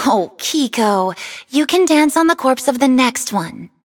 Oh, Kiko, you can dance on the corpse of the next one.